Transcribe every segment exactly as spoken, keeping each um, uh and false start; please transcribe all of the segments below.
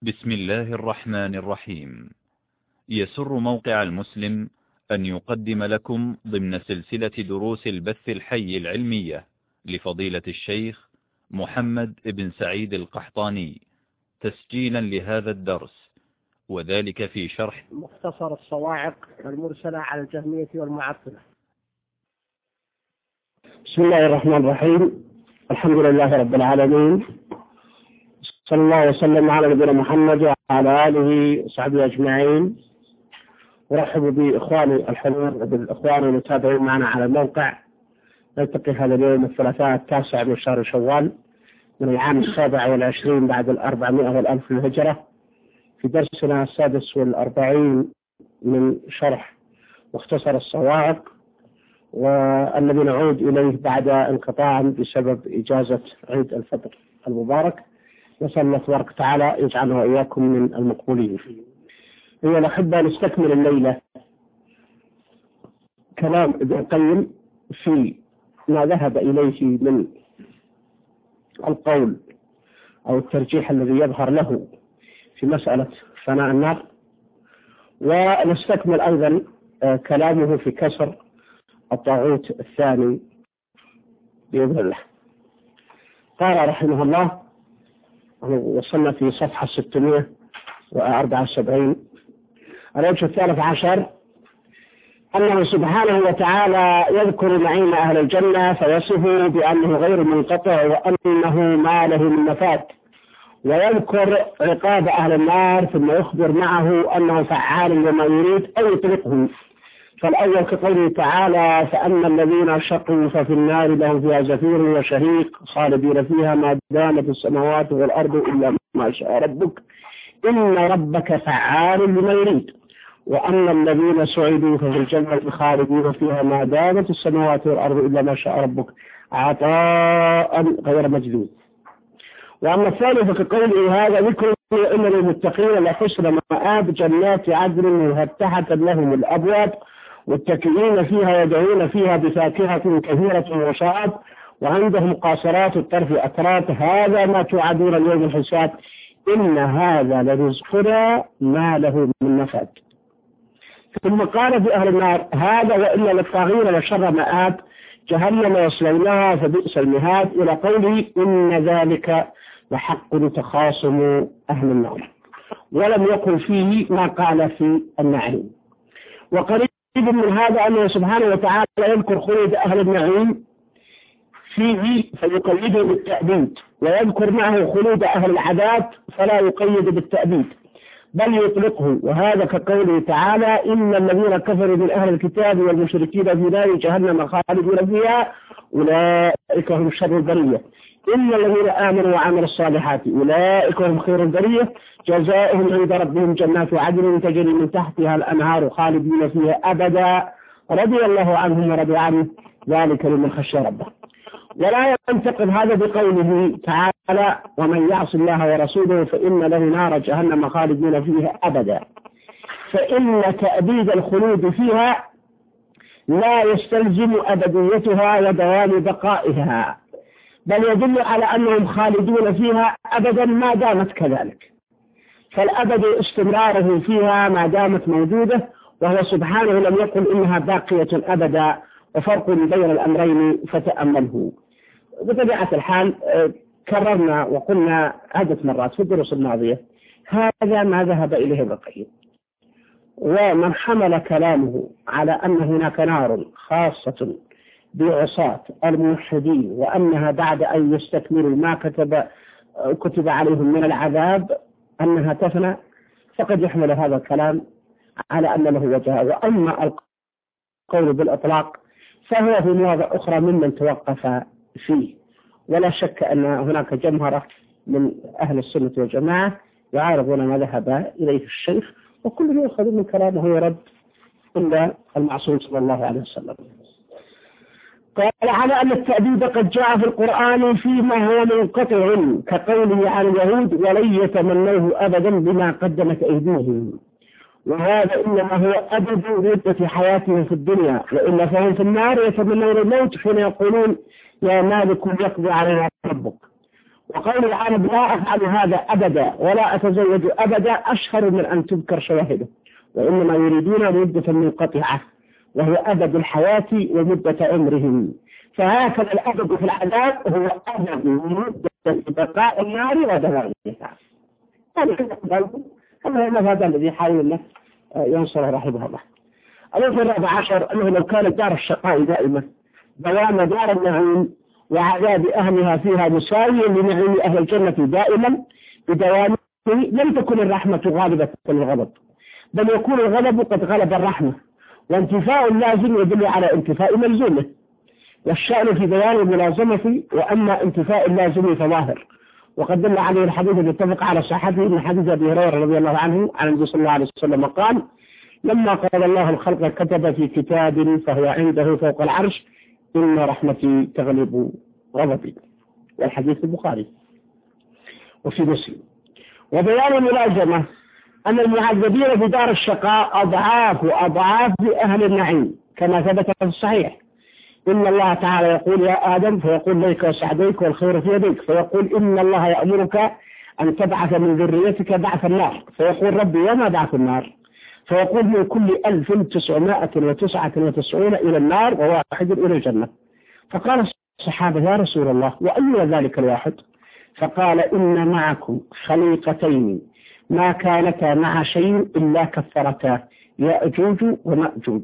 بسم الله الرحمن الرحيم. يسر موقع المسلم أن يقدم لكم ضمن سلسلة دروس البث الحي العلمية لفضيلة الشيخ محمد بن سعيد القحطاني تسجيلا لهذا الدرس، وذلك في شرح مختصر الصواعق المرسلة على الجهمية والمعطلة. بسم الله الرحمن الرحيم. الحمد لله رب العالمين، صلى الله وسلم على نبينا محمد وعلى آله وصحبه أجمعين. ورحب بإخواني الحضور وبالإخوان المتابعين معنا على الموقع. نلتقي هذا اليوم الثلاثاء التاسع من شهر شوال من العام السابع والعشرين بعد الأربعمائة والألف الهجرة في درسنا السادس والأربعين من شرح مختصر الصواعق، والذي نعود إليه بعد انقطاع بسبب إجازة عيد الفطر المبارك. نسأل الله تبارك وتعالى يجعله وإياكم من المقبولين. أيها الأحبة، نستكمل الليلة كلام ابن القيم في ما ذهب إليه من القول أو الترجيح الذي يظهر له في مسألة فناء النار، ونستكمل أيضا كلامه في كسر الطاغوت الثاني بإذن الله. قال رحمه الله، وصلنا في صفحة ستمائة وأربعة وسبعين. الوجه الثالث عشر أنه سبحانه وتعالى يذكر نعيم أهل الجنة فيصفه بأنه غير منقطع وأنه ما له من مفات، ويذكر عقاب أهل النار ثم يخبر معه أنه فعال لما يريد أو يطلقهم. فالأول كقوله تعالى: فأما الذين شقوا ففي النار لهم فيها زفير وشهيق خالدين فيها ما دامت السماوات والأرض إلا ما شاء ربك إن ربك فعال لما يريد. وأما الذين سعدوا ففي الجنة خالدين فيها ما دامت السماوات والأرض إلا ما شاء ربك عطاء غير مجدود. وأما الثاني فكقوله: هذا ذكر إن للمتقين لحسن مآب جنات عدن مفتحة لهم الأبواب متكئين فيها يدعون فيها بفاكهة كثيرة وشراب وعندهم قاصرات الطرف أتراب هذا ما توعدون اليوم الحساب إن هذا لرزقنا ما له من نفاد. ثم قال في أهل النار: هذا وإن للطاغين لشر مآب جهنم يصلونها فبئس المهاد إلى قوله إن ذلك لحق تخاصم أهل النار. ولم يقل فيه ما قال في النعيم. وقريب من هذا أنه سبحانه وتعالى يذكر خلود أهل النعيم فيه فيقيده بالتأبيد، ويذكر معه خلود أهل العذاب فلا يقيد بالتأبيد بل يطلقه. وهذا كقوله تعالى: إن الذين كفروا من أهل الكتاب والمشركين في نار جهنم خالدين فيها أولئك هم شر البرية إن الذين آمنوا وعملوا الصالحات أولئك هم خير البرية جزاؤهم عند ربهم جنات عدن تجري من تحتها الأنهار خالدين فيها أبدا رضي الله عنهم ورضوا عنه ذلك لمن خشي ربه. ولا ينتقل هذا بقوله تعالى: ومن يعص الله ورسوله فإن له نار جهنم خالدين فيها أبدا، فإن تأبيد الخلود فيها لا يستلزم أبديتها ودوام بقائها، بل يدل على أنهم خالدون فيها أبدا ما دامت كذلك، فالأبد استمراره فيها ما دامت موجودة، وهو سبحانه لم يقل إنها باقية أبدا، وفرق بين الأمرين فتأمله. بطبيعة الحال كررنا وقلنا عدة مرات في الدروس الماضية هذا ما ذهب إليه ابن القيم. ومن حمل كلامه على أن هناك نار خاصة بعصاة الموحدين وأنها بعد أن يستكملوا ما كتب كتب عليهم من العذاب أنها تفنى، فقد يحمل هذا الكلام على أن له وجهه. وأما القول بالإطلاق فهو في مواضع أخرى ممن توقف فيه. ولا شك أن هناك جمهرة من أهل السنة والجماعة يعارضون ما ذهب إليه الشيخ، وكل يأخذ من كلامه يرد إلا المعصوم صلى الله عليه وسلم. قال: على أن التأبيد قد جاء في القرآن فيما هو منقطع كقوله عن اليهود ولن يتمنوه أبدا بما قدمت أيديهم، وهذا إنما هو أبد مدة حياتهم في الدنيا، وإلا فهم في النار يتمنون الموت حين يقولون يا مالك يقضي علينا ربك. وقول أنا لا أفعل هذا أبدا ولا أتزوج أبدا أشهر من أن تذكر شواهده، وإنما يريدون مدة منقطعة وهو أبد الحياة ومدة عمرهم. فهكذا الأبد في العذاب هو أبد مدة بقاء النار ودوامها. هذا هذا الذي يحاول ينصر رحمه الله. الأمر الرابع عشر أنه لو كانت دار الشقاء دائما دوام دار النعيم وعذاب أهلها فيها مساويا لنعيم أهل الجنة دائما بدوامه لم تكن الرحمة غالبة للغضب، بل يكون الغضب قد غلب الرحمة، وانتفاء اللازم يدل على انتفاء ملزومه، والشأن في بيان الملازمة، وأما انتفاء اللازم فظاهر. وقد دل عليه الحديث المتفق على صحته من حديث أبي هريرة رضي الله عنه عن النبي صلى الله عليه وسلم قال: لما قال الله الخلق كتب في كتاب فهو عنده فوق العرش إن رحمتي تغلب غضبي، والحديث البخاري وفي مسلم. وبيان الملازمة أن المعذبين في دار الشقاء أضعاف وأضعاف أهل النعيم كما ثبت في الصحيح. إن الله تعالى يقول يا آدم فيقول ليك وسعديك والخير في يديك، فيقول إن الله يأمرك أن تبعث من ذريتك بعث النار، فيقول ربي وما بعث النار؟ فيقول من كل ألف تسعمائة وتسعة وتسعون إلى النار وواحد إلى الجنة. فقال الصحابة يا رسول الله وأي ذلك الواحد؟ فقال إن معكم خليقتين ما كانتا مع شيء إلا كفرتا يأجوج ومأجوج.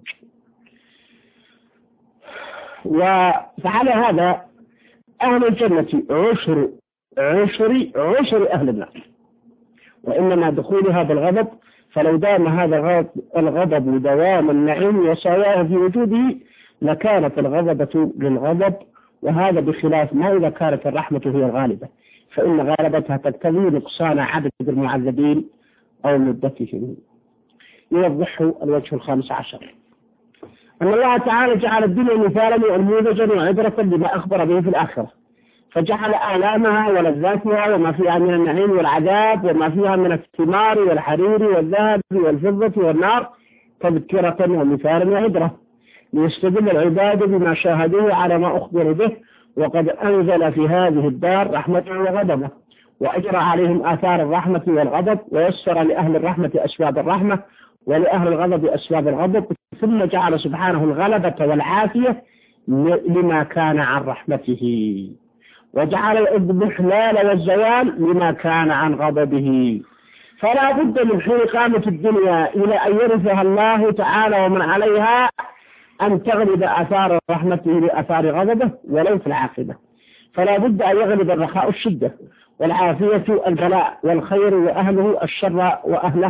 وفعلى هذا أهل الجنة عشر عشر عشر أهل النار، وإنما دخولها بالغضب، فلو دام هذا الغضب دوام النعيم وسواه في وجوده لكانت الغضبة للغضب، وهذا بخلاف ما إذا كانت الرحمة هي الغالبة، فإن غالبتها تقتضي نقصان عدد المعذبين أو مدتهم. يوضحه الوجه الخامس عشر أن الله تعالى جعل الدنيا مثالا ونموذجا وعبرة لما أخبر به في الآخرة، فجعل آلامها ولذاتها وما فيها من النعيم والعذاب وما فيها من الثمار والحرير والذهب والفضة والنار تذكرة ومثالا وعبرة، ليستدل العباد بما شاهدوه على ما أخبر به. وقد أنزل في هذه الدار رحمته وغضبه، وأجرى عليهم آثار الرحمة والغضب، ويسر لأهل الرحمة أسباب الرحمة ولأهل الغضب أسباب الغضب، ثم جعل سبحانه الغلبة والعافية لما كان عن رحمته، وجعل الإضمحلال والزوال لما كان عن غضبه. فلا بد من حين قامة الدنيا إلى أن يرثها الله تعالى ومن عليها أن تغلب آثار رحمته لآثار غضبه ولو في العاقبة. فلا بد أن يغلب الرخاء الشدة والعافية البلاء والخير وأهله الشر وأهله.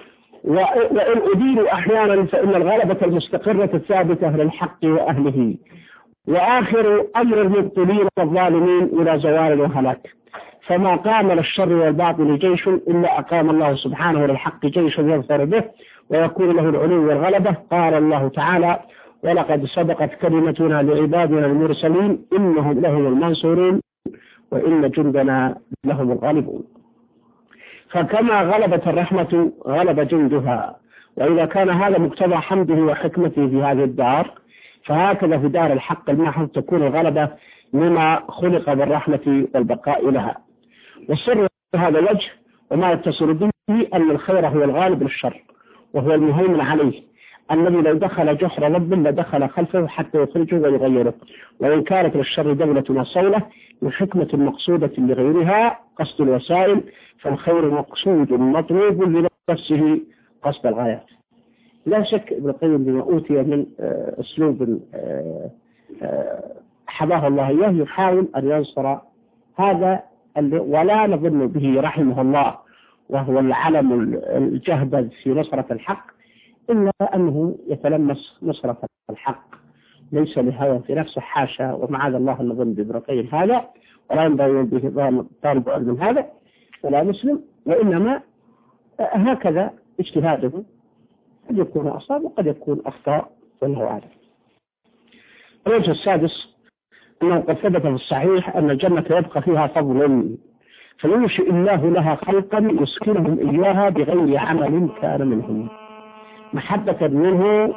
وإن أديروا أحيانا فإن الغلبة المستقرة الثابتة للحق وأهله. وآخر أمر المبطلين والظالمين إلى زوال وهلاك، فما قام للشر والباطل جيش إلا أقام الله سبحانه للحق جيش يظفر به ويكون له العلو والغلبة. قال الله تعالى: ولقد سبقت كلمتنا لعبادنا المرسلين إنهم لهم المنصورون وإن جندنا لهم الغالبون. فكما غلبت الرحمة غلب جندها، وإذا كان هذا مقتضى حمده وحكمته في هذه الدار، فهكذا في دار الحق المحض تكون الغلبة لما خلق بالرحمة والبقاء لها. والسر هذا الوجه وما يتصل به أن الخير هو الغالب للشر وهو المهيمن عليه، الذي لو دخل جحر رب لدخل خلفه حتى يخرجه ويغيره. وإن كانت للشر دولة وصولة من حكمة مقصودة لغيرها قصد الوسائل، فالخير مقصود مطلوب لنفسه قصد الغايات. لا شك ابن القيم بما أوتي من أسلوب حباه الله إياه يحاول أن ينصر هذا، ولا نظن به رحمه الله وهو العلم الجهبذ في نصرة الحق، إلا أنه يتلمس نصرة الحق ليس لهوى في نفسه، حاشا ومعاذ الله أن نظن بابن القيم هذا، ولا ينبغي به طالب علم هذا ولا مسلم، وإنما هكذا اجتهاده قد يكون أصاب وقد يكون أخطاء والله أعلم. الوجه السادس أنه قد ثبت في الصحيح أن الجنة يبقى فيها فضل، فينشئ الله لها خلقا يسكنهم إياها بغير عمل كان منهم، محبة منه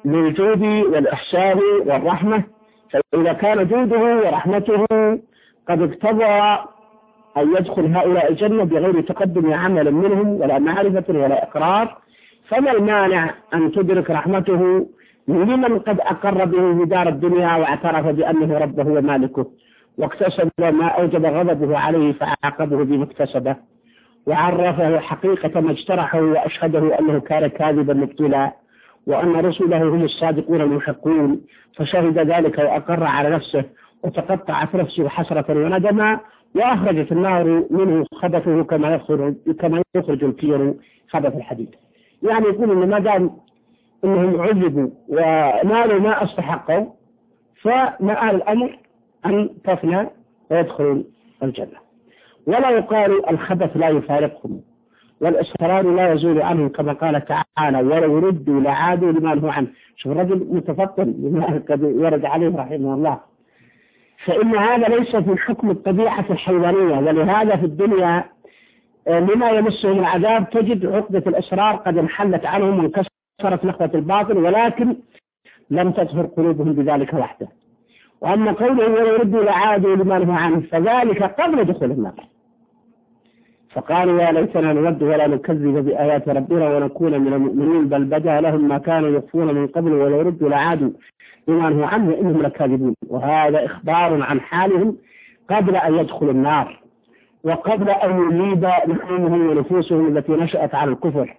للجود والإحسان والرحمة. فإذا كان جوده ورحمته قد اقتضى أن يدخل هؤلاء الجنة بغير تقدم عمل منهم ولا معرفة ولا إقرار، فما المانع أن تدرك رحمته لمن قد أقر به في دار الدنيا واعترف بأنه ربه ومالكه واكتسب ما أوجب غضبه عليه فعاقبه بما اكتسبه، وعرفه حقيقة ما اجترحه وأشهده أنه كان كاذبا مبتلا وأن رسله هم الصادقون المحقون، فشهد ذلك وأقر على نفسه وتقطعت نفسه حسرة وندما، وأخرجت النار منه خبثه كما يخرج كما يخرج الكير خبث الحديد. يعني يقول إن ما دام إنهم عذبوا ونالوا ما استحقوا فمآل الأمر أن تفنى ويدخلون الجنة، ولا يقال الخبث لا يفارقهم والإصرار لا يزول عنهم كما قال تعالى ولو ردوا لعادوا لما نهوا عنه. شوف الرجل متفطن لما قد ورد عليه رحمه الله، فإن هذا ليس في حكم الطبيعة الحيوانية، ولهذا في الدنيا لما يمسهم العذاب تجد عقدة الإصرار قد انحلت عنهم وانكسرت نخوة الباطل، ولكن لم تظهر قلوبهم بذلك وحده. وأما قوله ولو ردوا لعادوا لما نهوا عنه فذلك قبل دخول النار، فقالوا يا ليتنا نرد ولا نكذب بآيات ربنا ونكون من المؤمنين بل بدا لهم ما كانوا يخفون من قبل ولو ردوا لعادوا لما نهوا عنه إنهم لكاذبون. وهذا إخبار عن حالهم قبل أن يدخلوا النار وقبل أن يليد لحومهم ونفوسهم التي نشأت على الكفر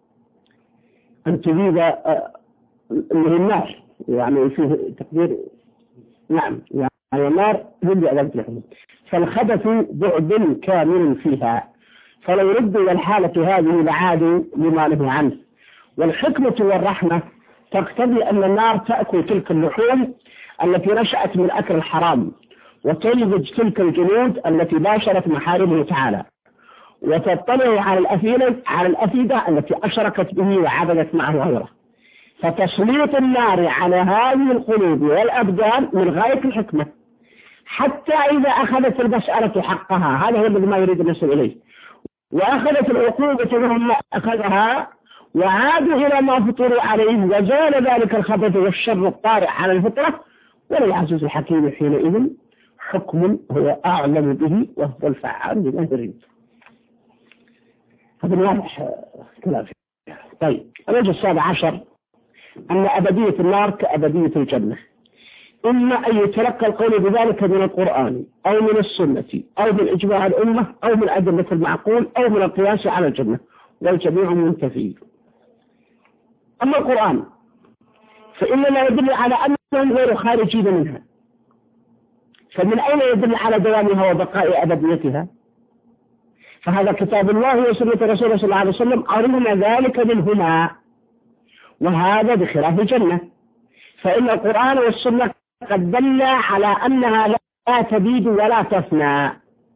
أن تليد من النار، يعني فيه تقدير نعم يعني النار يلي أذبت لحومهم، فالخبث بعد كامل فيها، فلو ردوا الحالة هذه لعادوا لما نهوا عنه. والحكمة والرحمة تقتضي أن النار تأكل تلك اللحوم التي نشأت من أكل الحرام وتلبج تلك الجنود التي باشرت محارمه تعالى وتطلع على الأفئدة على الأفئدة التي أشركت به وعبدت معه غيره، فتسليط النار على هذه القلوب والأبدان من غاية الحكمة حتى إذا أخذت المسألة حقها، هذا هو الذي ما يريد الناس إليه، وأخذت العقوبة منهم أخذها وعادوا إلى ما فطروا عليه وزال ذلك الخبث والشر الطارئ على الفطرة، وللعزيز الحكيم حينئذ حكم هو أعلم به وهو الفعال لما يريد. هذا واضح كلام. طيب الوجه السابع عشر أن أبدية النار كأبدية الجنة، إما أن يتلقى القول بذلك من القرآن أو من السنة أو من إجماع الأمة أو من أدلة المعقول أو من القياس على الجنة، والجميع منتفي. أما القرآن فإنما يدل على أنهم غير خارجين منها، فمن أين يدل على دوامها وبقاء أبديتها؟ فهذا كتاب الله وسنة رسوله صلى الله عليه وسلم أرنا ذلك منهما، وهذا بخلاف الجنة، فإن القرآن والسنة قد دل على أنها لا تبيد ولا تفنى.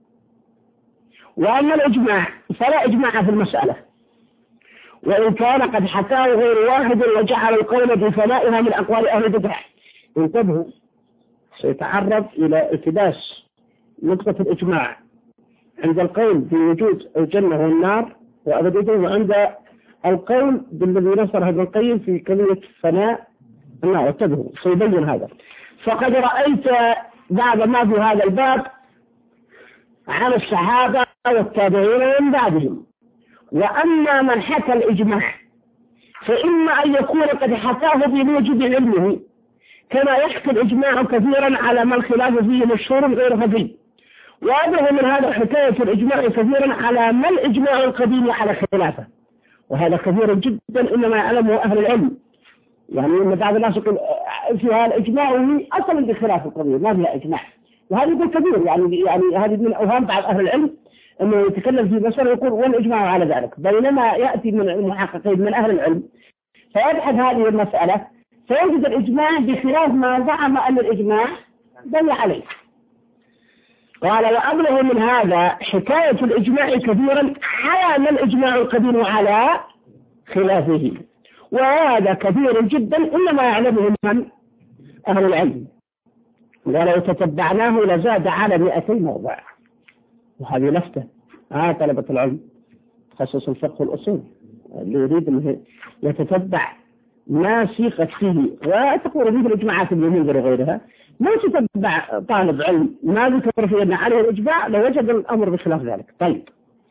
وأما الإجماع فلا إجماع في المسألة، وإن كان قد حكاه غير واحد وجعل القول بفنائها من أقوال أهل البدع. انتبهوا، سيتعرض إلى التباس نقطة الإجماع عند القول بوجود الجنة والنار وأبديته، وعند القول بالذي نصر ابن القيم في كلمة فناء النار. انتبهوا سيبين هذا. فقد رأيت بعض ما في هذا الباب عن الصحابة والتابعين ومن بعدهم. وأما من حكى الإجماع فإما أن يكون قد حكاه بموجب علمه كما يحكي الإجماع كثيرا على ما الخلاف فيه مشهور غير خفي، وأبره من هذا حكاية الإجماع كثيرا على ما الإجماع القديم على خلافه، وهذا كثير جدا إنما يعلمه أهل العلم. يعني إن بعض الناس يقول فيها الإجماع أصلا بخلاف القضية ما فيها إجماع، وهذا يقول كبير. يعني يعني هذه من أوهام بعض أهل العلم أنه يتكلم في مسألة ويقول والإجماع على ذلك، بينما يأتي من المحققين من أهل العلم فيبحث هذه المسألة فيجد الإجماع بخلاف ما زعم أن الإجماع دل عليه. قال وأبلغ من هذا حكاية الإجماع كثيرا على ما الإجماع القديم على خلافه، وهذا كثير جدا إنما يعلمه من أهل العلم، ولو تتبعناه لزاد على مئتي موضع. وهذه لفتة آه طلبة العلم تخصص الفقه والأصول اللي يريد أنه يتتبع ما سيقت فيه وتقول به الإجماعات المنذر وغيرها، ما تتبع طالب علم ما ذكر في أن عليه الإجماع لوجد الأمر بخلاف ذلك. طيب،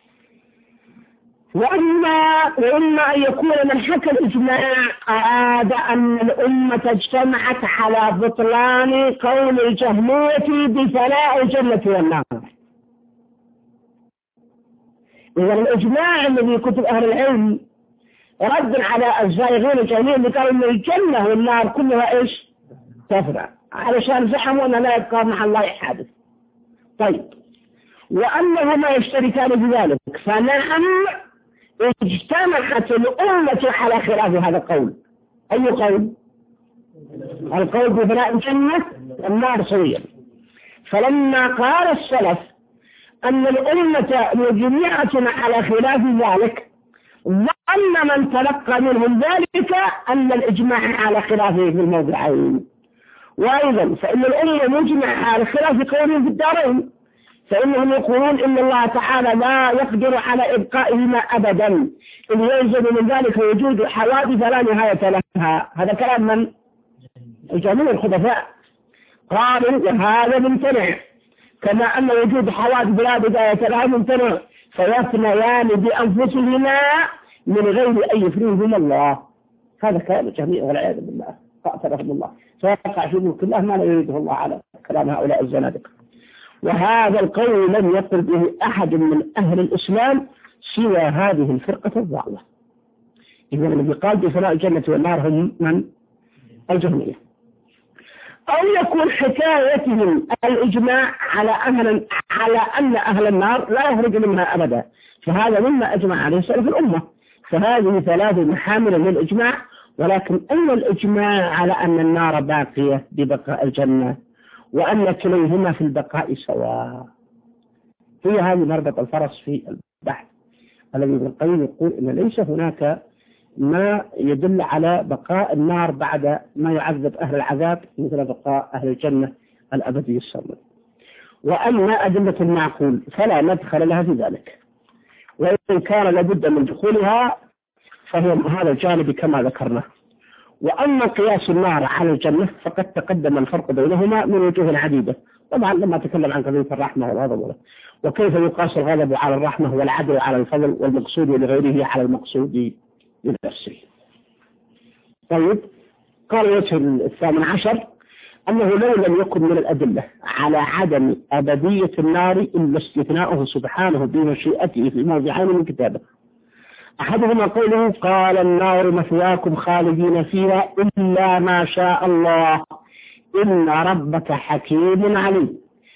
وإما, وإما أن يكون من حكى الإجماع أراد أن الأمة اجتمعت على بطلان قول الجهمية بفناء الجنة والنار. إذا الإجماع الذي كتب أهل العلم رد على الزائغين الجهمية اللي قالوا أن الجنة والنار كلها إيش تفنى، علشان زعموا أن لا يبقى مع الله حادث. طيب، وأنهما يشتركان في ذلك، فنعم اجتمعت الأمة على خلاف هذا القول. أي قول؟ القول بفناء الجنة والنار سويا. فلما قال السلف أن الأمة مجمعة على خلاف ذلك، ظن من تلقى منهم ذلك أن الإجماع على خلافه في الموضعين. وأيضا فإن الأمة مجمعة على خلاف قولهم في الدارين، فإنهم يقولون إن الله تعالى لا يقدر على إبقائهما أبدا، إن يلزم من ذلك وجود حوادث لا نهاية لها. هذا كلام من؟ الجميع الخلفاء قالوا وهذا ممتنع، كما أن وجود حوادث لا بداية لها ممتنع، فيفنيان بأنفسهما من غير أن يفنيهما الله. هذا كلام الجميع والعياذ بالله، قاتلهم الله، فيقع في ملك الله ما لا يريده الله على كلام هؤلاء الزنادقة. وهذا القول لم يقل به أحد من أهل الإسلام سوى هذه الفرقة الضالة. إذا الذي قال بفناء الجنة والنار هم من؟ الجهمية. أو يكون حكايتهم الإجماع على أهل على أن أهل النار لا يخرج منها أبدا، فهذا مما أجمع عليه سلف الأمة. فهذه ثلاث محامل للإجماع، ولكن أن الإجماع على أن النار باقية ببقاء الجنة وأن كليهما في البقاء سواء. هي هذه مربط الفرس في البحث الذي ابن القيم يقول إن ليس هناك ما يدل على بقاء النار بعد ما يعذب أهل العذاب مثل بقاء أهل الجنة الأبدي السرمد. وأما أدلة المعقول فلا مدخل لها في ذلك، وإن كان لابد من دخولها فهي من هذا الجانب كما ذكرنا. وأما قياس النار على الجنة فقد تقدم الفرق بينهما من وجوه عديدة. طبعا لما تكلم عن قضية الرحمة والغضب وكيف يقاس الغضب على الرحمة والعدل على الفضل والمقصود لغيره على المقصود لنفسه. طيب، قال الوجه الثامن عشر أنه لو لم يكن من الأدلة على عدم أبدية النار إلا استثناؤه سبحانه بمشيئته في موضعين من كتابه. أحدهما قوله قال النار مثواكم خالدين فيها إلا ما شاء الله إن ربك حكيم عليم.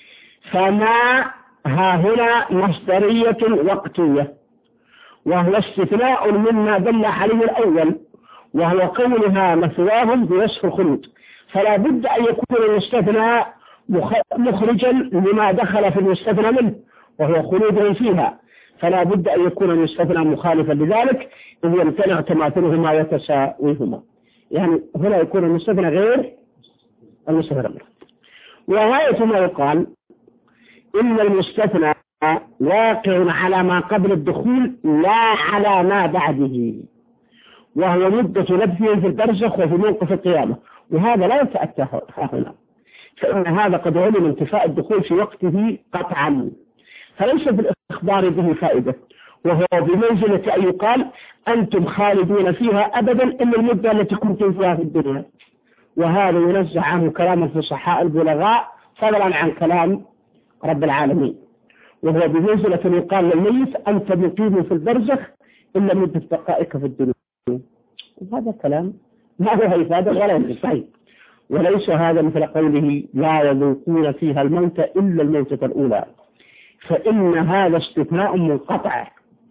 فما ها هنا مصدرية وقتية، وهو استثناء مما دل عليه الأول، وهو قولها مثواهم بوصف الخلود، فلا بد أن يكون المستثنى مخرجا لما دخل في المستثنى منه وهو خلودهم فيها، فلا بد أن يكون المستثنى مخالفا لذلك إذ يمتنع تماثلهما وتساويهما. يعني هنا يكون المستثنى غير المستثنى منه. وغاية ما يقال إن المستثنى واقع على ما قبل الدخول لا على ما بعده، وهو مدة لبثه في البرزخ وفي موقف القيامة، وهذا لا يتأتى هنا، فإن هذا قد علم انتفاء الدخول في وقته قطعا، فليس في الإخبار به فائدة، وهو بمنزلة أن يقال أنتم خالدون فيها أبدا إلا المدة التي كنتم فيها في الدنيا، وهذا ينزع عنه كلام الفصحاء البلغاء فضلا عن كلام رب العالمين، وهو بمنزلة أن يقال للميت أنت مقيم في البرزخ إلا مدة بقائك في الدنيا. وهذا كلام ما هو إفادة ولا ينفع، وليس هذا مثل قوله لا يذوقون فيها الموت إلا الموتة الأولى، فإن هذا استثناء منقطع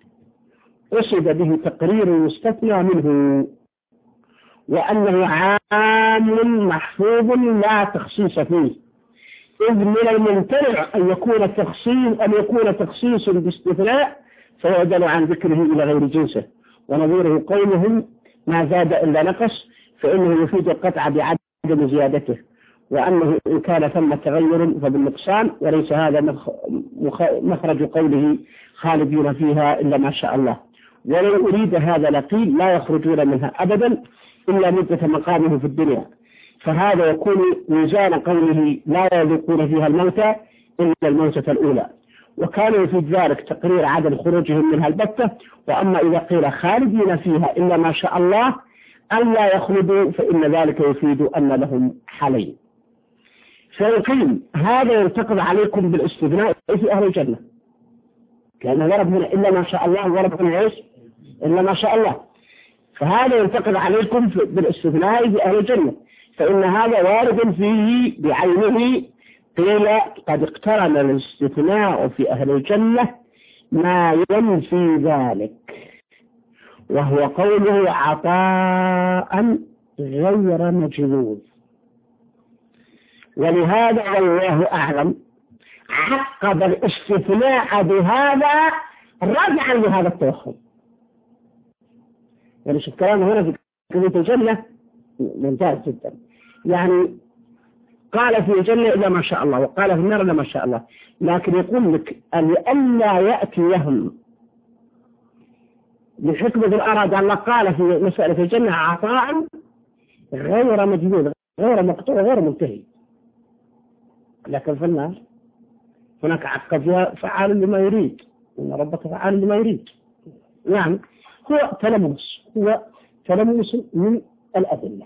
قصد به تقرير المستثنى منه، وأنه عام محفوظ لا تخصيص فيه، إذ من الممتنع أن يكون تخصيص أن يكون تخصيص باستثناء فيعدل عن ذكره إلى غير جنسه، ونظيره قولهم ما زاد إلا نقص، فإنه يفيد القطع بعدم زيادته، وأنه إن كان ثم تغير فبالنقصان، وليس هذا مخرج قوله خالدين فيها إلا ما شاء الله. ولو أريد هذا لقيل لا يخرجون منها أبدا إلا مدة مقامه في الدنيا، فهذا يكون ميزان قوله لا يذوقون فيها الموتى إلا الموتة الأولى، وكان يفيد ذلك تقرير عدم خروجهم منها البتة. وأما إذا قيل خالدين فيها إلا ما شاء الله أن لا يخلدوا فإن ذلك يفيد أن لهم حالين. فيقيم هذا ينتقد عليكم بالاستثناء في أهل الجنة، لأنه ورد هنا إلا ما شاء الله، ورد هنا إيش إلا ما شاء الله، فهذا ينتقد عليكم بالاستثناء في أهل الجنة، فإن هذا وارد فيه بعينه. قيل قد اقترن الاستثناء في أهل الجنة ما ينفي ذلك، وهو قوله عطاء غير مجذوذ. ولهذا والله أعلم عقب الاستثناء بهذا رجعا لهذا التوهم. يعني شوف كلامه هنا في كلمة الجنة ممتاز جدا، يعني قال في الجنة إلا ما شاء الله، وقال في النار إلا ما شاء الله، لكن يقول لك أن ألا يأتي لهم بحكمة أراد الله قال في مسألة الجنة عطاء غير مجدود غير مقطوع غير منتهي، لكن في النار هناك عقب فيها فعال لما يريد، إن ربك فعال لما يريد. يعني هو تلمس هو تلمس من الأدلة.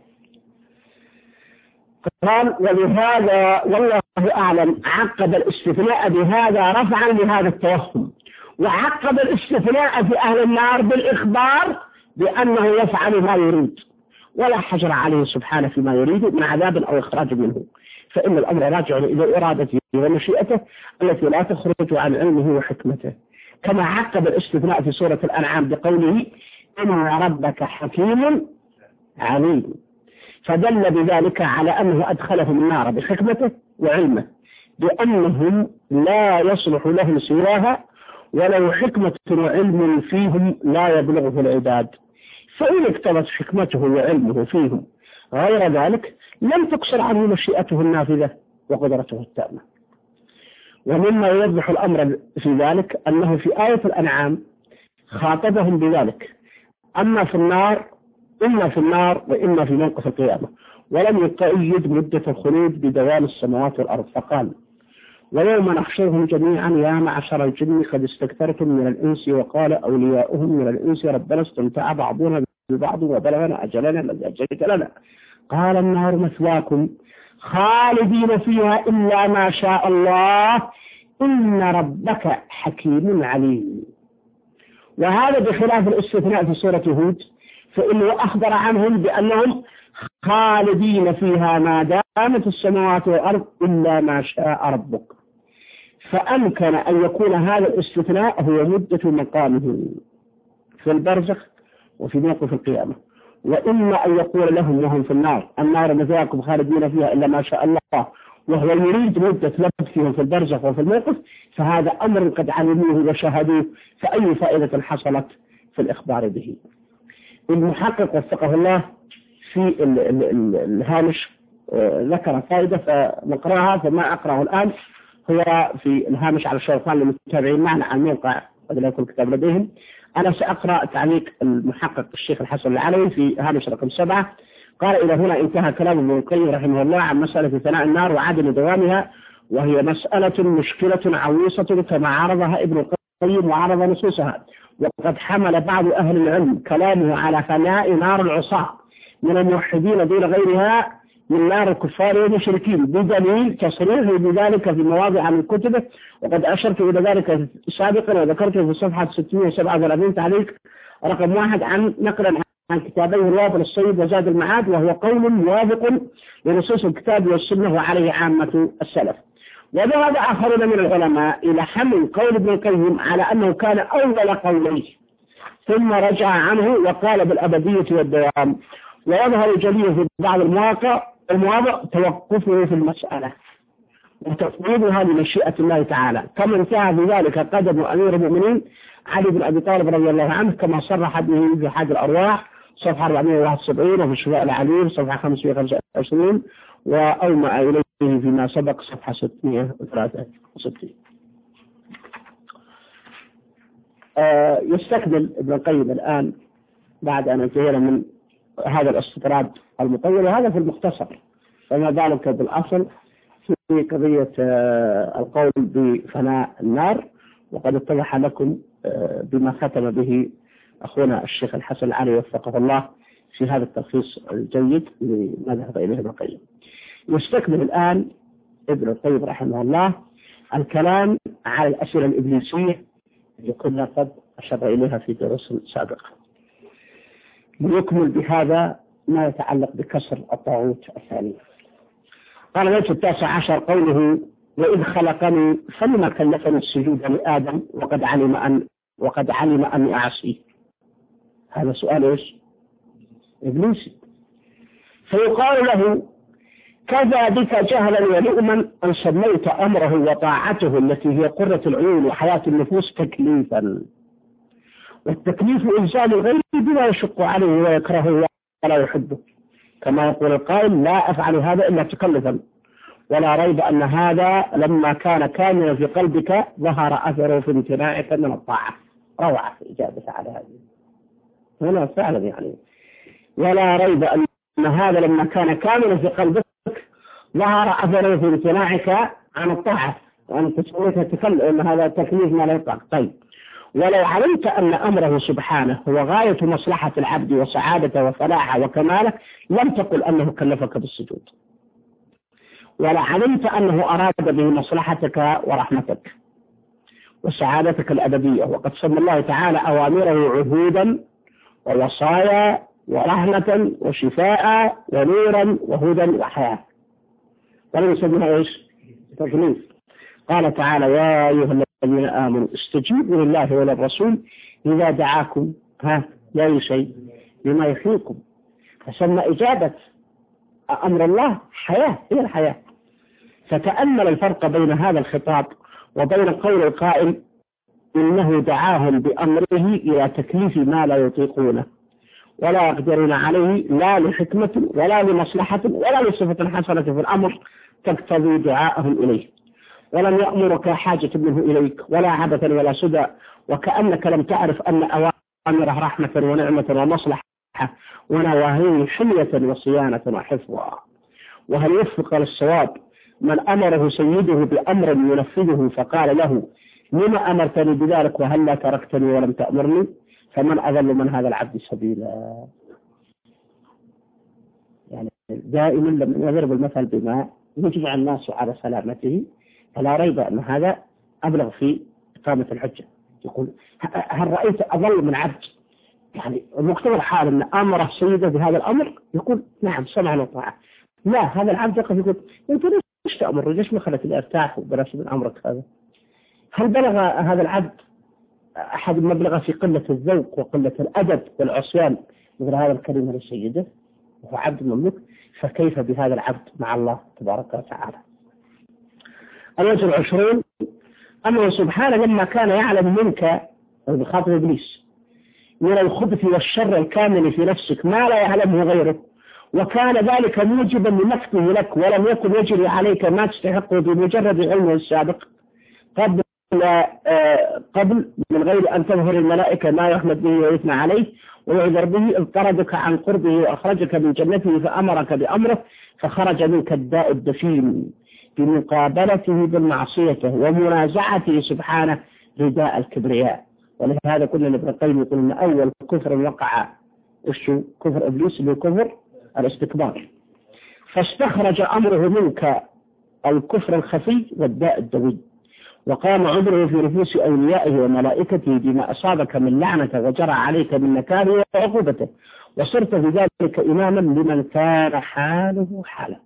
قال ولهذا والله أعلم عقب الاستثناء بهذا رفعا لهذا التوهم، وعقب الاستثناء في أهل النار بالإخبار بأنه يفعل ما يريد ولا حجر عليه سبحانه فيما يريد من عذاب أو إخراج منه، فإن الأمر راجع إلى إرادته ومشيئته التي لا تخرج عن علمه وحكمته. كما عقب الاستثناء في سورة الأنعام بقوله إن ربك حكيم عليم، فدل بذلك على أنه أدخلهم النار بحكمته وعلمه بأنهم لا يصلح لهم سواها، ولو حكمة وعلم فيهم لا يبلغه العباد، فإن اقتضت حكمته وعلمه فيهم غير ذلك لم تقصر عنه مشيئته النافذة وقدرته التامة. ومما يوضح الأمر في ذلك أنه في آية الأنعام خاطبهم بذلك، أما في النار إما في النار وإما في موقف القيامة، ولم يقيد مدة الخلود بدوام السماوات والأرض، فقال ويوم نحشرهم جميعا يا معشر الجن قد استكثرتم من الإنس وقال أولياؤهم من الإنس ربنا استمتع بعضنا ببعض وبلغنا أجلنا الذي أجلت لنا قال النار مثواكم خالدين فيها إلا ما شاء الله إن ربك حكيم عليم. وهذا بخلاف الاستثناء في سورة هود، فإنه أخبر عنهم بأنهم خالدين فيها ما دامت السماوات والأرض إلا ما شاء ربك، فأمكن أن يكون هذا الاستثناء هو مدة مقامه في البرزخ وفي موقف القيامة، وإما أن يقول لهم وهم في النار النار مثواكم خالدين فيها إلا ما شاء الله، وهو يريد مدة لبثهم في البرزخ وفي الموقف، فهذا أمر قد علموه وشاهدوه، فأي فائدة حصلت في الإخبار به. المحقق وفقه الله في ال ال ال الهامش ذكر فائدة فنقرأها، فما أقرأه الآن هو في الهامش على الشرطان للمتابعين معنا على الموقع قد لا يكون الكتاب لديهم. أنا سأقرأ تعليق المحقق الشيخ الحسن العلوي في هامش رقم سبعة. قال إلى هنا انتهى كلام ابن القيم رحمه الله عن مسألة ثناء النار وعدم دوامها، وهي مسألة مشكلة عويصة كما عرضها ابن القيم وعرض نصوصها. وقد حمل بعض أهل العلم كلامه على فناء نار العصاة من الموحدين دون غيرها من نار الكفار والمشركين بدليل تصريحه بذلك في مواضع من كتبه، وقد أشرت إلى ذلك سابقا وذكرته في صفحة ستمائة وسبعة وثلاثين تعليق رقم واحد عن نقلا عن كتابيه الوابل الصيد وزاد المعاد، وهو قول موافق لنصوص الكتاب والسنة وعليه عامة السلف. وذهب آخرون من العلماء إلى حمل قول ابن القيم على أنه كان أول قوليه ثم رجع عنه وقال بالأبدية والدوام، ويظهر الجليل في بعض المواقع المواضع توقفه في المسألة وتفويضها لمشيئة الله تعالى، كما انتهى بذلك قدم أمير المؤمنين علي بن أبي طالب رضي الله عنه كما صرح به في حاد الأرواح صفحة أربعمائة وواحد وسبعين، وفي الشفاء العليم صفحة خمسمائة وخمسة وعشرين، وأومأ إليه فيما سبق صفحة ستمائة وثلاثة وستين. آه يستكمل ابن القيم الآن بعد أن انتهينا من هذا الاستطراد المطول، وهذا في المختصر فما بالك بالأصل في قضية القول بفناء النار. وقد اتضح لكم بما ختم به أخونا الشيخ الحسن العلي وفقه الله في هذا التلخيص الجيد لما ذهب إليه ابن القيم. يستكمل الآن ابن القيم رحمه الله الكلام على الأسئلة الإبليسية التي كنا قد أشار إليها في دروس سابقة، ليكمل بهذا ما يتعلق بكسر الطاغوت الثاني. قال الوجه التاسع عشر قوله وإذ خلقني فلما كلفني السجود لآدم وقد علم أن وقد علم أني أعصيه. هذا سؤال إيش؟ إبليسي. فيقال له كذا بك جهلا ولؤما أن سميت أمره وطاعته التي هي قرة العيون وحياة النفوس تكليفا، والتكليف إنزال الغير بما يشق عليه ويكرهه ولا يحبه، كما يقول القائل لا أفعل هذا إلا تكلفا، ولا ريب أن هذا لما كان كاملا في قلبك ظهر أثره في امتناعك من الطاعة. روعة في إجابة على هذه هنا فعلا يعني، ولا ريب أن هذا لما كان كاملا في قلبك ظهر أثره في امتناعك عن الطاعة، وأن تسميتها تكلف أن هذا تكليف ما لا يطاق. طيب ولو علمت أن أمره سبحانه هو غاية مصلحة العبد وسعادته وفلاحه وكماله لم تقل أنه كلفك بالسجود، ولا علمت أنه أراد به مصلحتك ورحمتك وسعادتك الأبدية، وقد سمى الله تعالى أوامره عهودا ووصايا ورحمة وشفاء ونورا وهدى وحياة، ولم يسميها إيش؟ تكليف. قال تعالى يا أيها الذين آمنوا استجيبوا لله وللرسول إذا دعاكم ها لا شيء لما يحييكم، فسمى إجابة أمر الله حياة، هي الحياة. فتأمل الفرق بين هذا الخطاب وبين قول القائل إنه دعاهم بأمره إلى تكليف ما لا يطيقونه ولا يقدرون عليه لا لحكمة ولا لمصلحة ولا لصفة حسنة في الأمر تقتضي دعاءهم إليه، ولم يأمرك حاجة منه إليك ولا عبثا ولا سدى، وكأنك لم تعرف أن أوامره رحمة ونعمة ومصلحة ونواهيه حمية وصيانة وحفظا. وهل يوفق للصواب من أمره سيده بأمر ينفذه فقال له لما أمرتني بذلك وهل لا تركتني ولم تأمرني؟ فمن أذل من هذا العبد سبيلا. يعني دائما لما يضرب المثل بما يجمع الناس على سلامته فلا ريب أن هذا أبلغ في إقامة الحجة. يقول هل رأيت أضل من عبد يعني مقتضى الحال أن أمره سيده بهذا الأمر؟ يقول نعم سمعا وطاعة. لا، هذا العبد يقف يقول أنت ليش تأمر؟ ليش ما خلت أرتاح وبلاش من أمرك هذا؟ هل بلغ هذا العبد أحد مبلغ في قلة الذوق وقلة الأدب والعصيان مثل هذا الكريم لسيده وهو عبد مملوك؟ فكيف بهذا العبد مع الله تبارك وتعالى؟ الوجه العشرون أنه سبحانه لما كان يعلم منك بخاطر إبليس من الخبث والشر الكامل في نفسك ما لا يعلمه غيره، وكان ذلك موجبا لمكته لك ولم يكن يجري عليك ما تستحقه بمجرد علمه السابق قبل آه قبل من غير أن تظهر الملائكة ما يحمد به ويثنى عليه ويعذر به، اضطردك عن قربه وأخرجك من جنته فأمرك بأمره فخرج منك الداء الدفين بمقابلته بالمعصية ومنازعته سبحانه رداء الكبرياء. ولهذا كنا ابن القيم يقول أن أول كفر وقع وشو كفر إبليس اللي كفر الاستكبار، فاستخرج أمره منك الكفر الخفي والداء الدوي، وقام عذره في نفوس أوليائه وملائكته بما أصابك من لعنة وجرى عليك من نكاله وعقوبته، وصرت بذلك إماما لمن كان حاله حالك.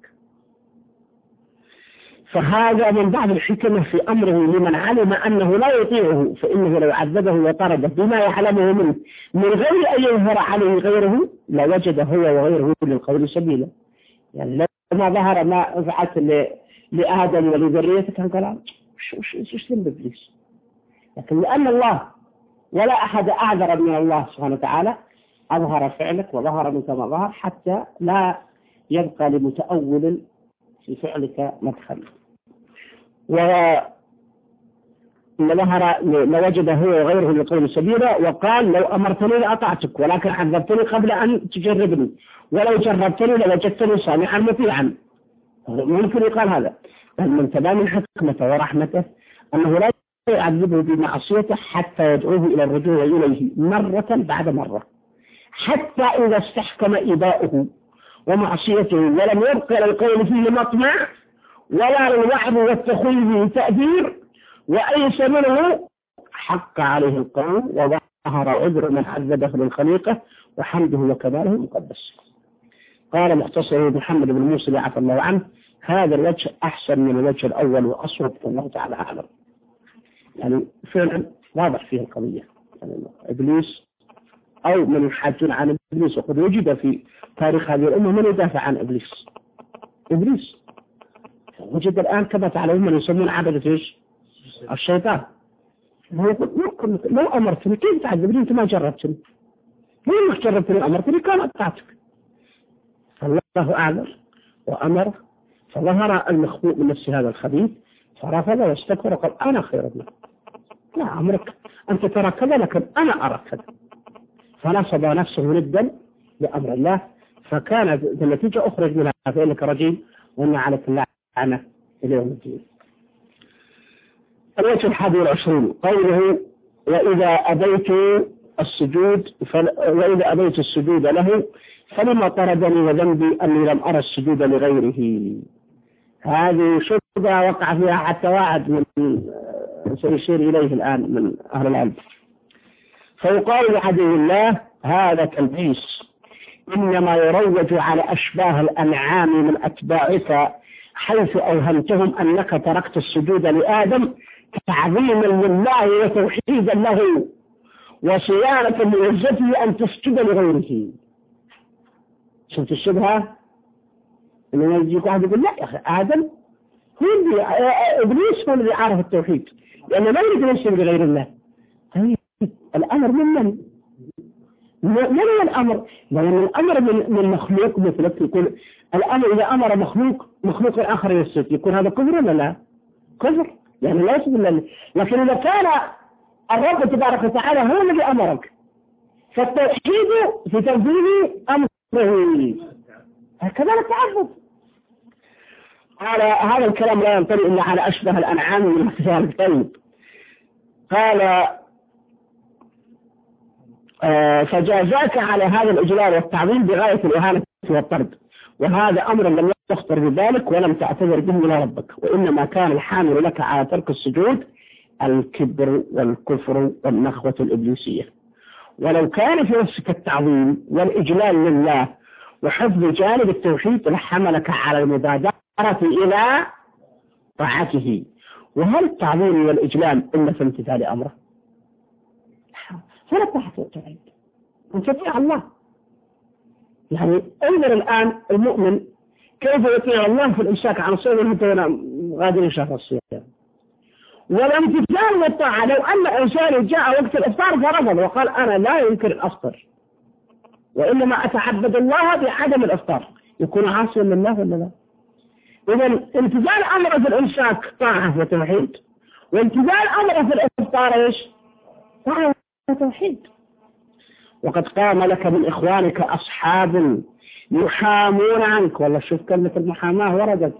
فهذا من بعض الحكمة في أمره لمن علم أنه لا يطيعه فإنه لو عذبه وطرده بما يعلمه منه من غير أن يظهر عليه غيره لوجد هو وغيره للقول سبيلا. يعني لما ظهر ما فعلت لآدم ولذريته كان قال وش ذنب إبليس، لكن لأن الله ولا أحد أعذر من الله سبحانه وتعالى أظهر فعلك وظهر منك ما ظهر حتى لا يبقى لمتأول في فعلك مدخل. وظهر لوجد هو وغيره لقول سبيلا، وقال لو أمرتني لأطعتك ولكن عذبتني قبل أن تجربني، ولو جربتني لوجدتني سامعا مطيعا. ممكن يقال هذا، بل من تمام حكمته ورحمته أنه لا يعذبه بمعصيته حتى يدعوه إلى الرجوع إليه مرة بعد مرة، حتى إذا استحكم إباؤه ومعصيته ولم يبقى للقول فيه مطمع ولا للوعظ والتخويف تأثير وأيس منه، حق عليه القول وظهر عذر من عذبه للخليقة وحمده وكماله المقدس. قال مختصر محمد بن موسى عفى الله عنه: هذا الوجه أحسن من الوجه الأول وأصوب، والله تعالى أعلم. يعني فعلا واضح فيه القضية، يعني إبليس أو من يحاجون عن إبليس، وقد وجد في تاريخ هذه الأمة من يدافع عن إبليس. إبليس وجد الآن كما تعلمون من يسمون عبدة إيش؟ الشيطان. لو أمرتني كيف تعذبني؟ أنت ما جربتني، مو إنك جربتني أمرتني كان أطعتك. فالله أعلم وأمر، فظهر المخبوء من نفس هذا الخبيث فرفض واستكبر وقال أنا خير منه. لا أمرك أنت ترى كذا لكن أنا أرى كذا، فنصب نفسه ندا لأمر الله، فكانت النتيجة أخرج منها فإنك رجيم وإن عليك اللعنة إلى يوم الدين. الوجه الحادي والعشرون قوله: وإذا أبيت السجود فل... وإذا أبيت السجود له فلما طردني وذنبي أني لم أرى السجود لغيره. هذه شبهة وقع فيها حتى واحد من سيشير إليه الآن من أهل العلم. فيقال لعدو الله: هذا تلبيس، إنما يروج على أشباه الأنعام من أتباعك، حيث أوهمتهم أنك تركت السجود لآدم تعظيما لله وتوحيدا له وصيانة لعزته أن تسجد لغيره. شفت الشبهة؟ إنه يجيك واحد يقول: لا يا أخي، آدم هو اللي إبليس هو اللي عارف التوحيد، لأنه ما يريد أن يسجد لغير الله. طيب الأمر من من؟ من الأمر؟ لأن الأمر من من مخلوق مثلك. يكون الأمر إذا أمر مخلوق مخلوق الآخر يسجد، يكون هذا كفر ولا لا؟ كفر، يعني لا يسجد لله. لكن إذا كان الرب تبارك وتعالى هو الذي أمرك، فالتوحيد في تنفيذ أمره، هكذا التعبد. قال هذا الكلام لا ينطلي إلا على أشبه الأنعام من اختفاء الطيب. قال آه فجازاك على هذا الإجلال والتعظيم بغاية الإهانة والطرد، وهذا أمر لم تخطر بذلك ولم تعتذر به إلى ربك، وإنما كان الحامل لك على ترك السجود الكبر والكفر والنخوة الإبليسية. ولو كان في نفسك التعظيم والإجلال لله وحفظ جانب التوحيد لحملك على المبادرة إلى طاعته. وهل التعظيم والإجلال إلا في امتثال أمره؟ فلا طاعة التوحيد، أن تطيع الله. يعني انظر الآن المؤمن كيف يطيع الله في الإمساك عن الصوم حتى غادر شهر الصيام. والامتثال والطاعة، لو أن إنسان جاء وقت الإفطار فرفض وقال أنا لا يمكن الأفطر وإنما أتعبد الله بعدم الإفطار، يكون عاصيا لله ولا لا؟ إذا امتثال أمره في الإمساك طاعة وتوحيد، وامتثال أمره في الإفطار إيش؟ طاعة وتوحيد. وقد قام لك من إخوانك أصحاب يحامون عنك، والله شوف كلمة المحاماة وردت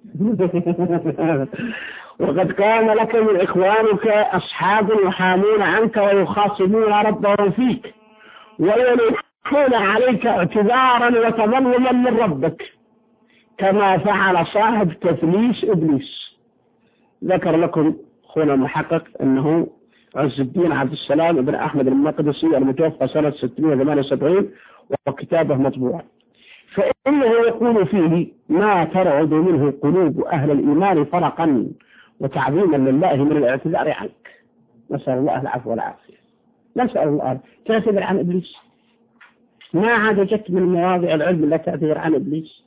وقد قام لك من إخوانك أصحاب يحامون عنك ويخاصمون ربهم فيك ويلحون عليك اعتذارا وتظلما من ربك، كما فعل صاحب تثليث إبليس. ذكر لكم أخونا المحقق أنه عز الدين عبد السلام بن أحمد المقدسي المتوفى سنة ستمائة وثمانية وسبعين وكتابه مطبوع، فإنه يقول فيه: ما ترعد منه قلوب أهل الإيمان فرقا وتعظيما لله من الاعتذار عنك. نسأل الله العفو والعافية. نسأل الله تعتذر عن إبليس، ما عاد جت من مواضع العلم لا تعتذر عن إبليس.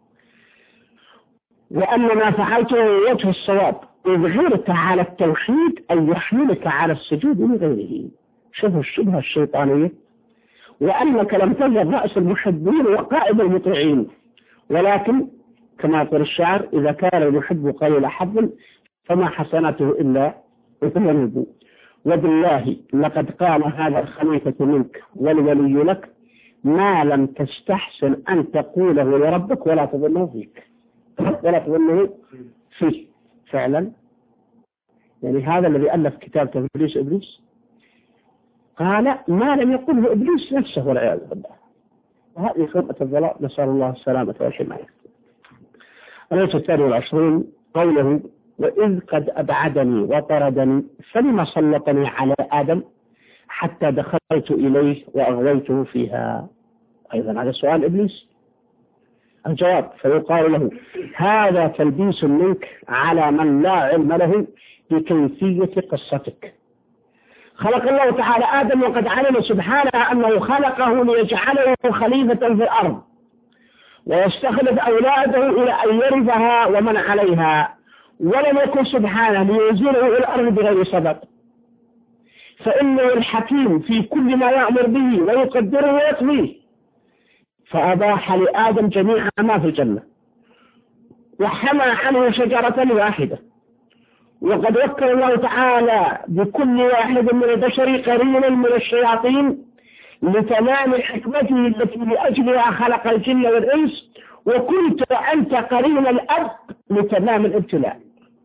وأن ما فعلته وجه الصواب إذ غيرت على التوحيد أن يحملك على السجود لغيره. شوفوا الشبهة الشيطانية. وأنك لم تجد رأس المحبين وقائد المطيعين، ولكن كما يقول الشاعر: إذا كان المحب قليل حظ فما حسناته إلا ذنوبه. وبالله لقد قام هذا الخليفة منك والولي لك ما لم تستحسن أن تقوله لربك ولا تظنه فيك. ولا تظنه فيه فعلا. يعني هذا الذي ألف كتاب تدليس إبليس قال ما لم يقله إبليس نفسه والعياذ بالله. وهذه خطة الضلال، نسأل الله السلامة والحماية. الآية الثانية والعشرين قوله وإذ قد أبعدني وطردني فلما سلطني على آدم حتى دخلت إليه وأغويته فيها. أيضا هذا سؤال إبليس. الجواب فيقال له هذا تلبيس منك على من لا علم له بكيفية قصتك. خلق الله تعالى آدم وقد علم سبحانه أنه خلقه ليجعله خليفة في الأرض ويستخلف أولاده إلى أن يرثها ومن عليها، ولم يكن سبحانه لينزله إلى الأرض بغير سبب، فإنه الحكيم في كل ما يأمر به ويقدره ويقضيه، فأباح لآدم جميع ما في الجنة وحمى عنه شجرة واحدة. وقد وكل الله تعالى بكل واحد من البشر قرينا من الشياطين لتمام حكمته التي لأجلها خلق الجن والإنس، وكنت أنت قرين الأب لتمام الابتلاء.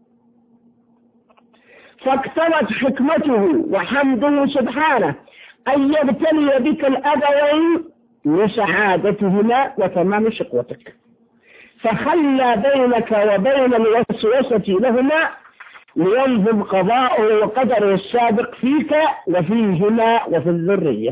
فاقتضت حكمته وحمده سبحانه أن يبتلي بك الأبوين لسعادتهما وتمام شقوتك، فخلى بينك وبين الوسوسة لهما لينظم قضاءه وقدره السابق فيك وفيهما وفي الذرية.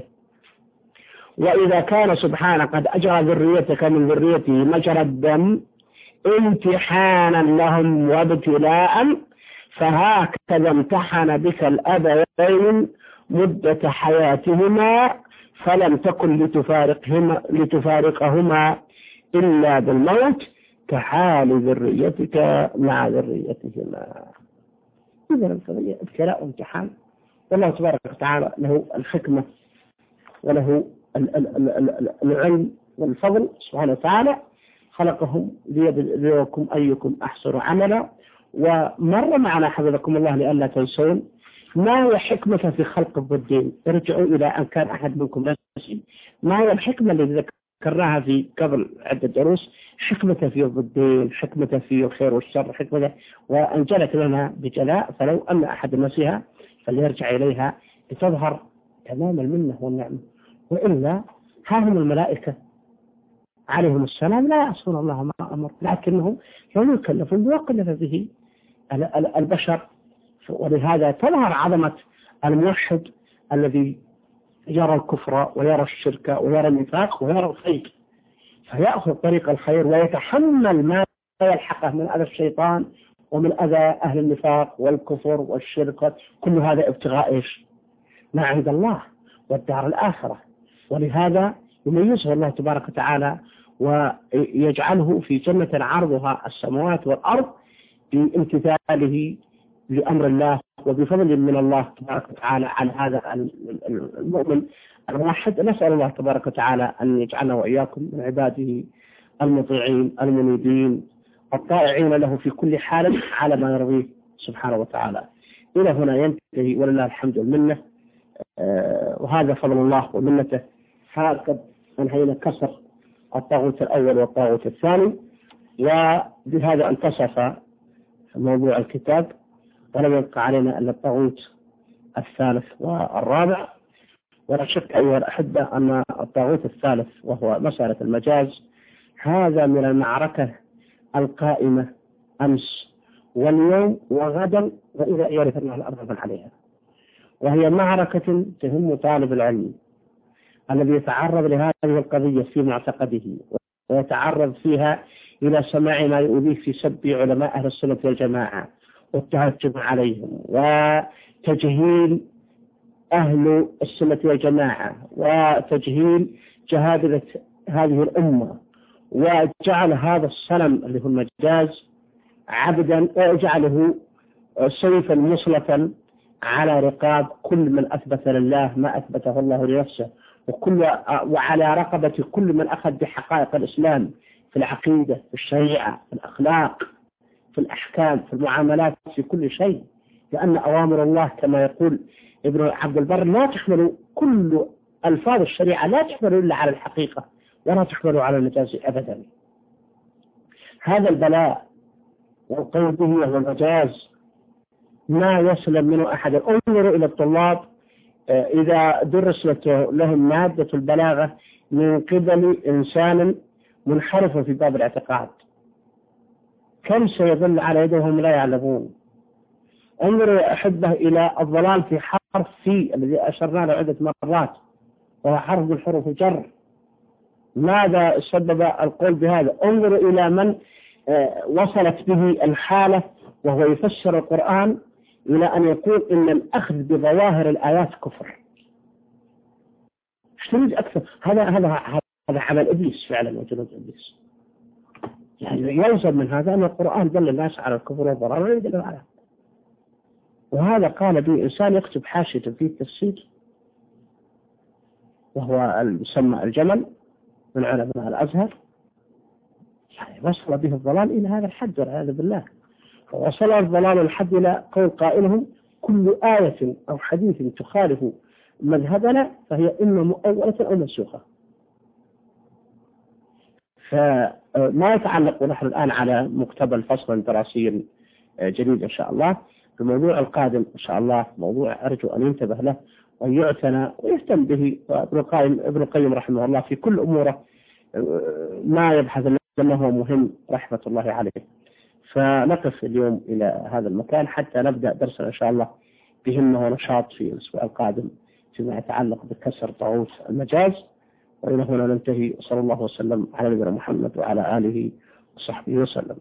وإذا كان سبحانه قد أجرى ذريتك من ذريته مجرى الدم امتحانا لهم وابتلاء، فهكذا امتحن بك الأبوين مدة حياتهما، فلم تكن لتفارقهما, لتفارقهما إلا بالموت كحال ذريتك مع ذريتهما. إذا القضية ابتلاء وامتحان، والله تبارك وتعالى له الحكمة وله العلم والفضل سبحانه وتعالى، خلقهم ليبلوكم أيكم أحسن عملا. ومر معنا حفظكم الله لئلا تنسون ما هي حكمة في خلق الضدين. ارجعوا إلى أن كان أحد منكم ناسي ما هي الحكمة التي ذكرناها في قبل عدة دروس، حكمة في الضدين، حكمة في الخير والشر، حكمة وأنجلت لنا بجلاء، فلو أن أحد نسيها فليرجع إليها لتظهر تمام المنة والنعمة. وإلا ها هم الملائكة عليهم السلام لا يعصون الله ما أمر، لكنهم لم يكلفون بما كلف به البشر. ولهذا تظهر عظمة الموحد الذي يرى الكفر ويرى الشرك ويرى النفاق ويرى الخير، فيأخذ طريق الخير ويتحمل ما يلحقه من أذى الشيطان ومن أذى أهل النفاق والكفر والشرك، كل هذا ابتغاء إيش؟ ما عند الله والدار الآخرة. ولهذا يميزه الله تبارك وتعالى ويجعله في جنة عرضها السماوات والأرض بامتثاله لأمر الله وبفضل من الله تبارك وتعالى على هذا المؤمن الموحد. نسأل الله تبارك وتعالى أن يجعلنا وإياكم من عباده المطيعين المنيبين الطائعين له في كل حال على ما يرضيه سبحانه وتعالى. إلى هنا ينتهي ولله الحمد والمنة، وهذا فضل الله ومنته. هكذا انهينا كسر الطاغوت الأول والطاغوت الثاني، وبهذا انتصف موضوع الكتاب، ولم يبقى علينا إلا الطاغوت الثالث والرابع. ولا شك أيها الأحبة أن الطاغوت الثالث وهو مسألة المجاز هذا من المعركة القائمة أمس واليوم وغدا وإذا يرث الله الأرض من عليها، وهي معركة تهم طالب العلم الذي يتعرض لهذه القضية في معتقده ويتعرض فيها إلى سماع ما يؤذيه في سب علماء أهل السنة والجماعة والتهجم عليهم وتجهيل أهل السنة والجماعة وتجهيل جهادة هذه الأمة، وجعل هذا الصنم اللي هو المجاز عبدا وجعله سيفا مصلة على رقاب كل من أثبت لله ما أثبته الله لنفسه، وكل وعلى رقبة كل من أخذ بحقائق الإسلام في العقيدة في الشريعة في الأخلاق في الأحكام في المعاملات في كل شيء، لأن أوامر الله كما يقول ابن عبد البر لا تحمل كل ألفاظ الشريعة لا تحمل إلا على الحقيقة ولا تحمل على المجاز أبدا. هذا البلاء والقول به وهو مجاز ما يسلم منه أحد. انظروا إلى الطلاب إذا درست لهم مادة البلاغة من قبل إنسان منحرف في باب الاعتقاد كم سيظل على يدهم لا يعلمون. انظروا يا أحبه إلى الضلال في حرف في الذي أشرنا له عدة مرات وهو حرف الحروف جر. ماذا سبب القول بهذا؟ انظروا إلى من وصلت به الحالة وهو يفسر القرآن إلى أن يقول إن الأخذ بظواهر الآيات كفر. ايش تريد أكثر؟ هذا هذا هذا عمل إبليس فعلا وجنود إبليس. يعني يلزم من هذا أن القرآن دل الناس على الكفر والضلال ولا يدل على. وهذا قال به إنسان يكتب حاشية في التفسير وهو المسمى الجمل من علماء الأزهر. يعني وصل به الضلال إلى هذا الحد والعياذ بالله. ووصل الضلال الحد إلى قول قائلهم كل آية أو حديث تخالف مذهبنا فهي إما مؤولة أو منسوخة. فما يتعلق نحن الآن على مقتبل فصل دراسي جديد إن شاء الله. الموضوع القادم إن شاء الله موضوع أرجو أن ينتبه له وأن يعتنى ويهتم به. وابن القيم ابن القيم رحمه الله في كل أموره ما يبحث لأنه هو مهم رحمة الله عليه. فنقف اليوم إلى هذا المكان حتى نبدأ درسنا إن شاء الله بهمة ونشاط في الأسبوع القادم فيما يتعلق بكسر طاغوت المجاز. وإلى هنا ننتهي. صلى الله وسلم على نبينا محمد وعلى آله وصحبه وسلم.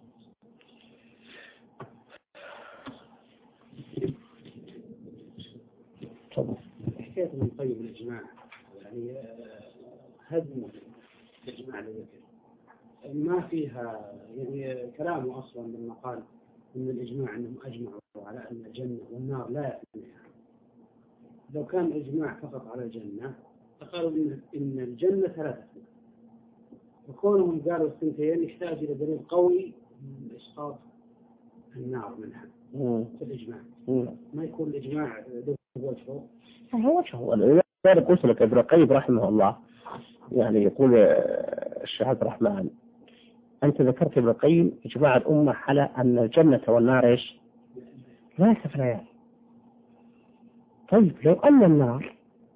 حكاية من طيب الإجماع يعني هدم الإجماع لذلك ما فيها يعني كلامه أصلا لما قال إن الإجماع أنهم أجمعوا على أن الجنة والنار لا يثنيها. لو كان الإجماع فقط على الجنة فقالوا إن إن الجنة ثلاثة وكونهم قالوا الثنتين يحتاج إلى دليل قوي من إسقاط النار منها في الإجماع. ما يكون الإجماع له وجهه هو وجهه. لذلك قلت لك ابن القيم رحمه الله يعني يقول الشيخ عبد الرحمن أنت ذكرت ابن القيم إجماع الأمة على أن الجنة والنار إيش لا تفنيان. طيب لو أن النار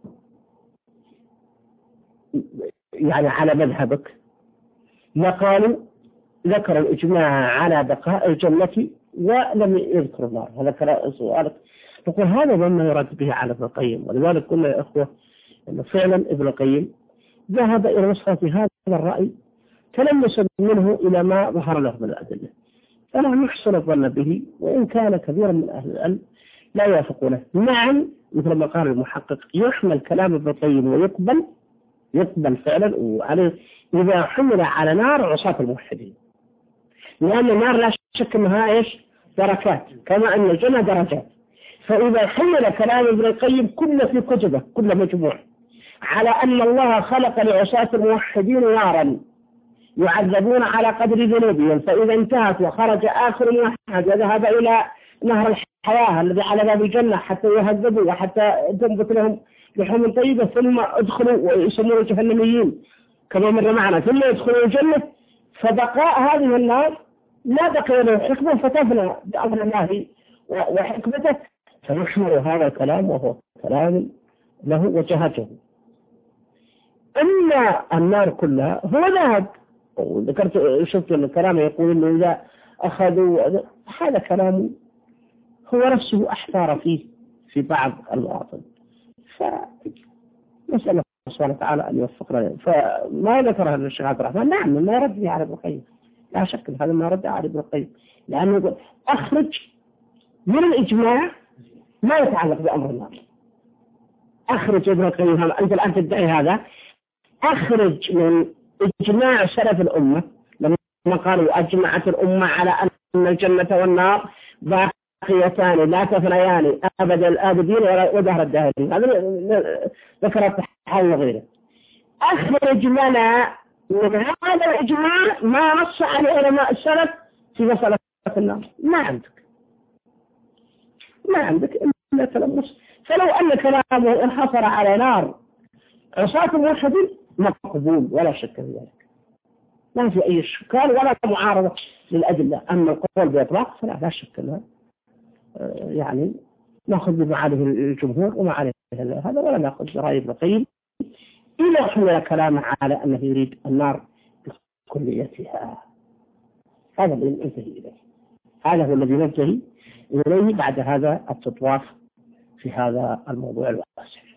يعني على مذهبك لقالوا ذكر الإجماع على بقاء الجنة ولم يذكر النار. هذا كلام سؤالك. نقول هذا مما يرد به على ابن القيم. ولذلك قلنا يا إخوة أن فعلا ابن القيم ذهب إلى نصرة هذا الرأي تلمسا منه إلى ما ظهر له من الأدلة. فلا نحسن الظن به وإن كان كثيرا من أهل العلم لا يوافقونه. نعم مثل ما قال المحقق يحمل كلام ابن القيم ويقبل يقبل فعلا وعليه إذا حمل على نار عصاة الموحدين لأن النار لا شك أنها إيش دركات كما أن الجنة درجات. فإذا حمل كلام ابن القيم كل في كتبه كل مجموع على أن الله خلق لعصاة الموحدين نارا يعذبون على قدر ذنوبهم فإذا انتهت وخرج آخر واحد وذهب إلى نهر الحياة الذي على باب الجنة حتى يهذبوا وحتى تنبت لهم لحوم طيبة ثم ادخلوا ويسمون الجهنميين كما مر معنا ثم يدخلوا الجنة فبقاء هذه النار لا بقي له حكمة فتفنى بأمر الله وحكمته. فنحمل هذا الكلام وهو كلام له وجهته. أما النار كلها هو ذهب وذكرت شفت أن الكلام يقول أنه إذا أخذوا هذا كلام هو نفسه أحتار فيه في بعض المواطن. فنسأل الله سبحانه وتعالى أن يوفقنا. فما ذكرها الشيخ عبد الرحمن نعم ما يرد على ابن القيم لا شك هذا ما رد على ابن القيم لأنه يقول أخرج من الإجماع ما يتعلق بأمر النار. أخرج ابن القيم أنت الآن تدعي هذا أخرج من إجماع سلف الأمة لما قالوا أجمعت الأمة على أن الجنة والنار باقيتان لا تفنيان أبد الآبدين ودهر الداهرين. هذا ذكر التحاول وغيره. أخرج لنا من هذا الإجماع ما نص عليه علماء السلف في مسألة النار. ما عندك ما عندك إلا تلمس. فلو أن كلامه انحصر على نار عصاة الموحدين مقبول ولا شك في ذلك ما في أي إشكال ولا معارضة للأدلة. أما القول بإطلاق فلا لا شك لها يعني نأخذ بما عليه الجمهور وما عليه هذا، ولا نأخذ برأي ابن القيم إلا حمل كلامه على أنه يريد النار بكليتها. هذا اللي ننتهي إليه، هذا هو الذي ننتهي إليه بعد هذا التطواف في هذا الموضوع الواسع.